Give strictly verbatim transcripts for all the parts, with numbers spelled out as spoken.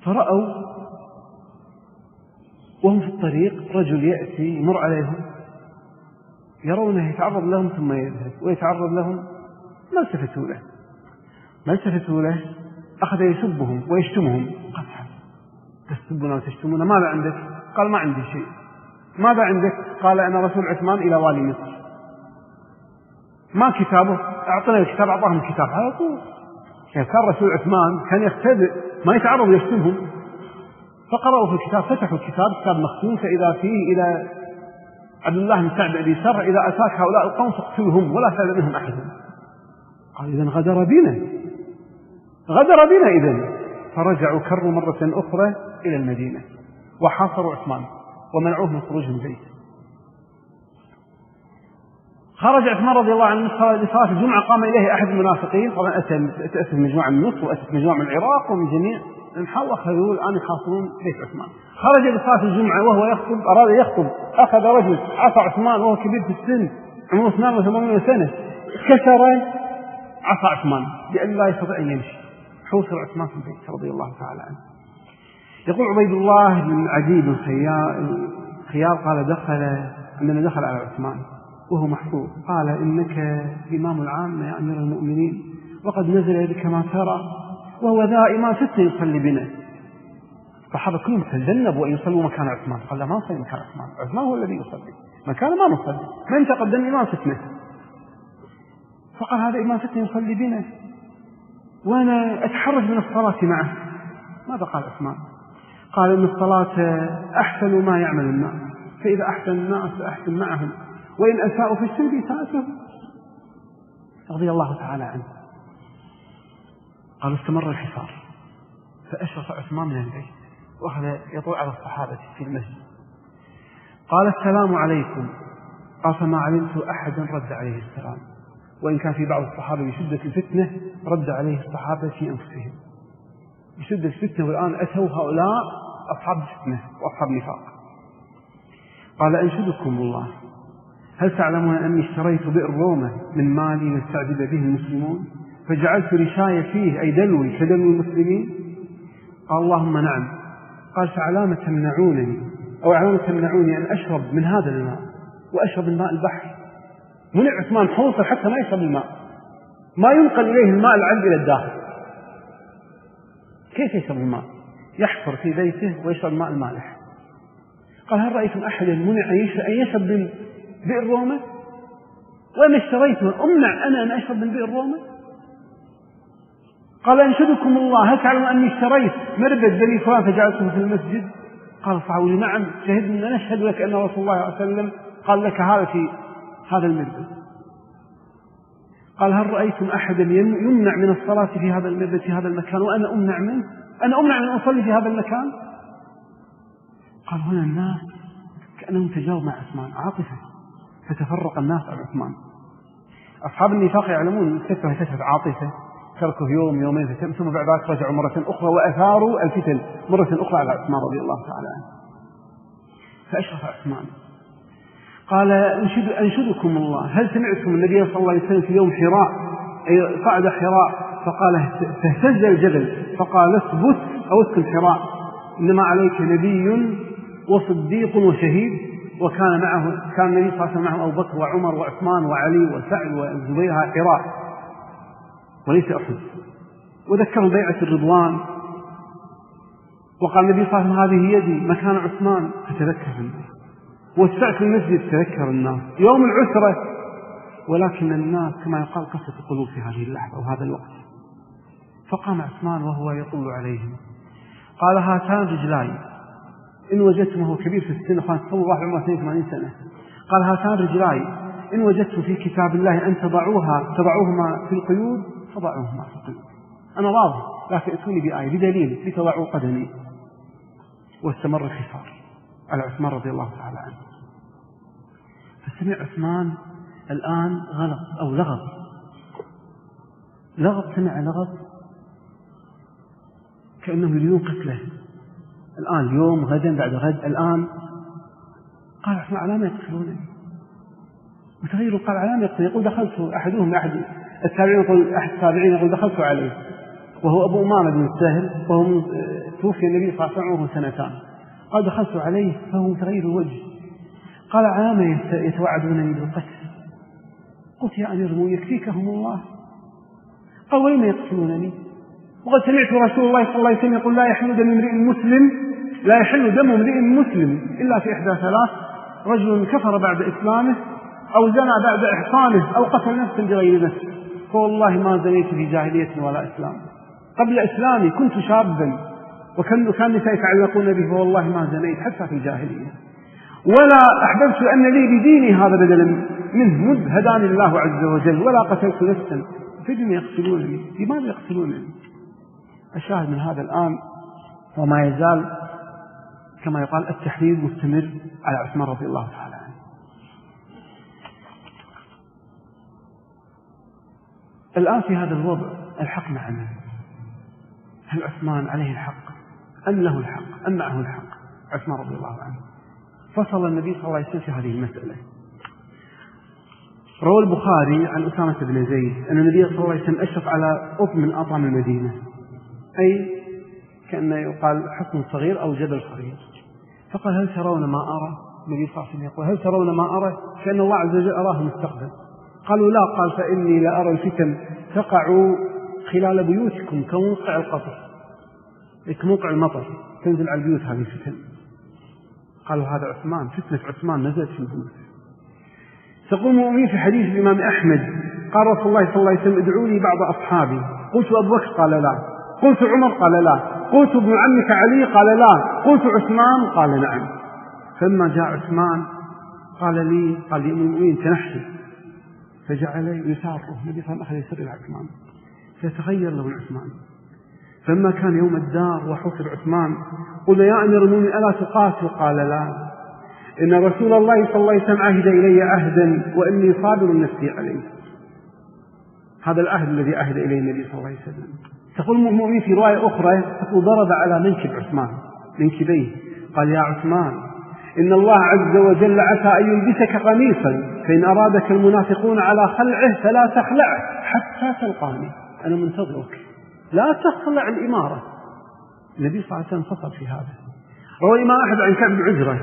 فرأوا وهم في الطريق رجل يأتي يمر عليهم، يرونه يتعرض لهم ثم يذهب ويتعرض لهم، ما التفتوا له ما التفتوا له أخذ يسبهم ويشتمهم. قال تسبنا وتشتمنا، ماذا عندك؟ قال ما عندي شيء. ماذا عندك؟ قال أنا رسول عثمان إلى والي مصر. ما كتابه؟ أعطنا الكتاب. أعطاهم الكتاب على طول. يعني كان رسول عثمان كان يختبئ ما يتعرض يشتمهم، فقرأوا في الكتاب، فتحوا الكتاب، كتاب مختوم، فإذا فيه إلى عبد الله بن سعد أبي سر إذا أتاك هؤلاء القوم فاقتلهم ولا تأذن منهم أحد. قال إذن غدر بنا غدر بنا إذن. فرجعوا كروا مرة أخرى إلى المدينة وحاصروا عثمان ومنعوه من خروج من بيته. خرج عثمان رضي الله عنه لصلاة الجمعة، قام إليه أحد المنافقين، طبعا أتى مجموعة من مصر وأتت مجموعة من العراق ومن جميع الأنحاء، وأخذوا الآن يحاصرون بيت عثمان. خرج لصلاة الجمعة وهو يخطب، أراد يخطب، أخذ رجل عصا عثمان وهو كبير في السن عمره اثنين وثمانين سنة، كسر عصا عثمان لأن لا يستطيع أن يمشي. حوصر عثمان في البيت رضي الله تعالى عنه. يقول عبيد الله بن عجيب الخيار قال دخل عندما دخل على عثمان وهو محفوظ قال إنك إمام العام يا أمير المؤمنين، وقد نزل بك ما ترى، وهو ذا إمام ستة يصلي بنا. الصحابة كلهم تجنبوا أن يصلوا مكان عثمان. قال لا، ما نصلي مكان عثمان، عثمان هو الذي يصلي مكان ما نصلي، من تقدم إمام ستة. فقال هذا إمام ستة يصلي بنا وأنا أتحرج من الصلاة معه. ماذا قال عثمان؟ قال إن الصلاة أحسن ما يعمل الناس، فإذا أحسن الناس أحسن معهم، وإن أساءوا في السلب ساءتهم. رضي الله تعالى عنه. قال استمر الحصار، فأشرف عثمان من البيت وأخذ يطوع على الصحابة في المسجد. قال السلام عليكم. قال فما علمت أحدا رد عليه السلام، وإن كان في بعض الصحابة بشدة الفتنة رد عليه الصحابة في أنفسهم بشدة الفتنة، والآن أتوا هؤلاء أصحاب فتنة وأصحاب نفاق. قال أنشدكم الله، هل تعلمون أني اشتريت بئر رومة من مالي يستعذب به المسلمون، فجعلت رشاي فيه أي دلوي كدلو المسلمين؟ قال اللهم نعم. قال فعلامة تمنعونني أو علامة تمنعوني أن أشرب من هذا الماء وأشرب الماء البحر؟ منع عثمان حوصل حتى ما يشرب الماء، ما ينقل إليه الماء العذب إلى الداخل. كيف يشرب الماء؟ يحفر في بيته ويشرب الماء المالح. قال هل رأيتم أحدا منع أن يشرب من بئر رومة؟ وأنا اشتريته أمنع أنا أن أشرب من بئر رومة؟ قال أنشدكم الله، هل تعلم أني اشتريت مربد بني فلان فجعلته في المسجد؟ قال صحوا لي نعم، شهدنا نشهد لك أن رسول الله صلى الله عليه وسلم قال لك هذا في هذا المربد. قال هل رأيتم أحدا يمنع من الصلاة في هذا المربد في هذا المكان وأنا أمنع منه؟ أنا أمنع من أصلي في هذا المكان؟ قال هنا الناس كأنهم تجاوب مع عثمان عاطفة، فتفرق الناس عن عثمان. أصحاب النفاق يعلمون الفتنة فتنة عاطفة، تركوا يوم يومين فتن، ثم بعد ذلك رجعوا مرة أخرى وأثاروا الفتن مرة أخرى على عثمان رضي الله تعالى عنه. فأشرف عثمان قال أنشد أنشدكم الله، هل سمعتم النبي صلى الله عليه وسلم في يوم حراء أي قعد حراء فقال فاهتز الجبل فقال اثبت أو اسكن حراء، إنما عليك نبي وصديق وشهيد، وكان معه كان النبي صلى الله عليه وسلم معه أبو بكر وعمر وعثمان وعلي وسعد والزبير حراء وليس أحد. وذكروا بيعة الرضوان، وقال النبي صلى الله عليه وسلم هذه يدي مكان عثمان، فتذكر الناس. وسعت في المسجد تذكر الناس يوم العسرة، ولكن الناس كما يقال قسوة القلوب في هذه اللحظة وهذا الوقت. فقام عثمان وهو يطل عليهم قال هاتان رجلاي إن وجدتمه كبير في السن، خان صلى الله عمره اثنين وثمانين سنة، قال هاتان رجلاي إن وجدتم في كتاب الله أن تضعوها تضعوهما في القيود فضعوهما في القيود، أنا راضي لكن ائتوني بآية بدليل لتضعوا قدمي. واستمر الحصار على عثمان رضي الله تعالى عنه. فسمع عثمان الآن غلط أو لغط لغط سمع لغط كأنهم يريدون قتله الآن، اليوم غدا بعد غد الآن. قال عثمان على ما يقتلونني؟ متغير قال على ما يقتل؟ يقول دخلت أحدهم أحد التابعين يقول أحد التابعين يقول دخلت عليه وهو أبو أمامة بن السهل، وهو توفي النبي صلى الله عليه وسلم وهو سنتان. قال دخلت عليه فهو متغير الوجه، قال عام يتوعدونني بالقتل. قلت يا أمير المؤمنين يكفيكهم الله. قال ولم يقتلونني؟ وقد سمعت رسول الله صلى الله عليه وسلم يقول لا يحل دم امرئ مسلم لا يحل دم امرئ مسلم إلا في إحدى ثلاث: رجل كفر بعد إسلامه، أو زنى بعد إحصانه، أو قتل نفسا بغير نفس. فوالله ما زنيت في جاهلية ولا إسلام. قبل إسلامي كنت شابا وكان كان النساء يتعلقون به، فوالله ما زنيت حتى في الجاهلية، ولا أحببت أن لي بديني هذا بدلا منه مذ هداني الله عز وجل، ولا قتلت نفسا. فلم يقتلونني؟ لماذا يقتلونني؟ الشاهد من هذا الآن وما يزال كما يقال التحريض مستمر على عثمان رضي الله تعالى عنه. الآن في هذا الوضع الحق مع من؟ هل عثمان عليه الحق أم له الحق أم معه الحق؟ عثمان رضي الله عنه. فصل النبي صلى الله عليه وسلم في هذه المسألة. روى البخاري عن أسامة بن زيد أن النبي صلى الله عليه وسلم أشرف على أطم من أطعم المدينة، أي كأنه يقال حصن صغير أو جبل صغير، فقال هل ترون ما أرى؟ النبي صلى الله عليه وسلم يقول هل ترون ما أرى؟ فإن الله عز وجل أراه المستقبل. قالوا لا. قال فإني لأرى الفتن تقع خلال بيوتكم كموقع القطر، كموقع المطر تنزل على البيوت هذه الفتن. قالوا هذا عثمان، فتنة عثمان نزلت في البيوت. تقول المؤمنين في حديث الإمام أحمد قال رسول الله صلى الله عليه وسلم ادعوا لي بعض أصحابي. قلت أبو بكر؟ قال لا. قلت عمر؟ قال لا. قلت ابن عمك علي؟ قال لا. قلت عثمان؟ قال نعم. فلما جاء عثمان قال لي قال لي المؤمنين تنحي، فجعل يساره. النبي صلى الله عليه وسلم أخذ يسر إلى عثمان فيتغير له عثمان. فلما كان يوم الدار وحصر عثمان قلنا يا أمير المؤمنين ألا تقاتل؟ قال لا، إن رسول الله صلى الله عليه وسلم عهد إلي عهدا وإني صابر نفسي عليه. هذا العهد الذي عهد إليه النبي صلى الله عليه وسلم. تقول المؤمن في رواية أخرى تقول ضرب على منكب عثمان منكبيه قال يا عثمان إن الله عز وجل عسى أن يلبسك قميصا، فإن أرادك المنافقون على خلعه فلا تخلعه حتى تلقاني، أنا منتظرك، لا تخلع الإمارة. النبي صلى الله عليه وسلم فصل في هذا. روى الإمام أحمد عن كعب بن عجرة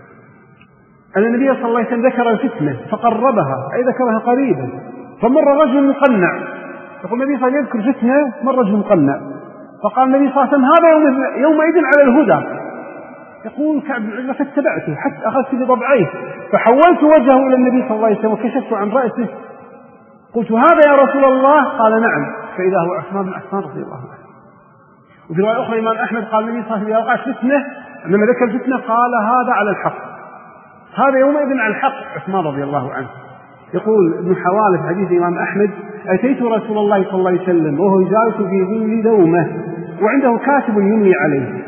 أن النبي صلى الله عليه وسلم ذكر الفتنة فقربها، أي ذكرها قريبا، فمر رجل مقنع. يقول النبي صلى الله عليه وسلم يذكر فتنة، مر رجل مقنع، فقال النبي صلى الله عليه وسلم هذا يوم يومئذ على الهدى. يقول كعب بن عجرة فاتبعته حتى أخذت بضبعيه فحولت وجهه إلى النبي صلى الله عليه وسلم وكشفت عن رأسه. قلت هذا يا رسول الله؟ قال نعم، فإذا هو عثمان بن عفان رضي الله عنه. وفي رواية أخرى الإمام أحمد قال النبي صلى الله عليه وسلم وقعت فتنة، عندما ذكر الفتنة قال هذا على الحق، هذا يومئذ على الحق عثمان رضي الله عنه. يقول ابن حوالة في حديث الإمام أحمد أتيت رسول الله صلى الله عليه وسلم وهو جالس في ظل دومة وعنده كاتب يملي عليه،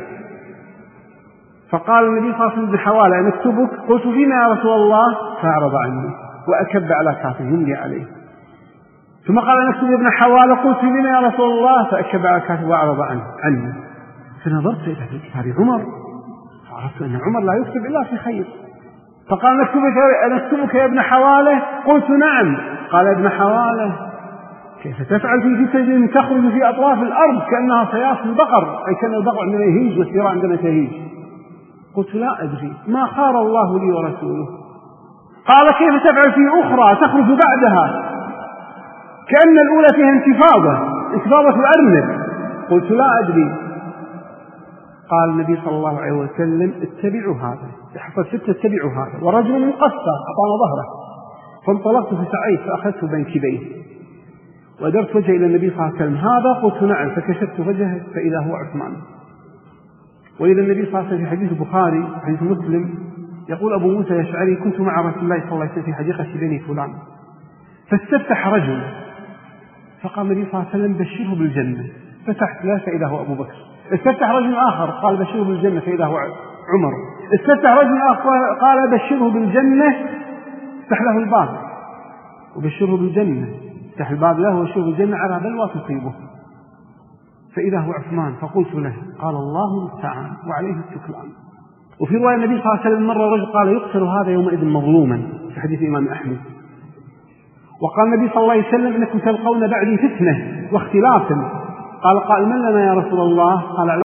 فقال النبي صلى الله عليه وسلم ابن حوالة أن اكتبك؟ قلت فيما يا رسول الله؟ فأعرض عني وأكب على كاتب يملي عليه. ثم قال أن اكتب ابن حوالة؟ قلت فيما يا رسول الله؟ فأكب على كاتب وأعرض عني. فنظرت إلى كتاب عمر فعرفت أن عمر لا يكتب إلا في خير، فقال نكتبك يا ابن حوالة؟ قلت نعم. قال ابن حوالة كيف تفعل في فتن تخرج في أطراف الأرض كأنها صياص البقر، أي كان البقر عندما يهيج والثيران عندما تهيج. قلت لا أدري، ما خار الله لي ورسوله. قال كيف تفعل في أخرى تخرج بعدها كأن الأولى فيها انتفاضة انتفاضة الأرنب؟ قلت لا أدري. قال النبي صلى الله عليه وسلم اتبعوا هذا، حصل ستة اتبعوا هذا، ورجل مقصى أعطانا ظهره، فانطلقت فسعيت فأخذت بنكبيه وأدرت وجهي إلى النبي صلى الله عليه وسلم هذا؟ قلت نعم، فكشفت وجهه فإذا هو عثمان. وإذا النبي صلى الله عليه وسلم في حديث البخاري حديث مسلم يقول أبو موسى الأشعري كنت مع رسول الله صلى الله عليه وسلم في حديقة بني فلان فاستفتح رجل فقال النبي صلى الله عليه وسلم بشره بالجنة، فتحت لا فإذا هو أبو بكر. استفتح رجل آخر قال بشره بالجنة فإذا هو عمر. استفتح رجل آخر قال بشره بالجنة، افتح له الباب وبشره بالجنة، افتح الباب له وبشره بالجنة على بلوى تصيبه، فإذا هو عثمان. فقلت له قال الله المستعان وعليه التكلان. وفي رواية النبي صلى الله عليه وسلم مرة رجل قال يقتل هذا يومئذ مظلوما في حديث الإمام أحمد. وقال النبي صلى الله عليه وسلم إنكم تلقون بعدي فتنة واختلافا، قال قال من لنا يا رسول الله؟ قال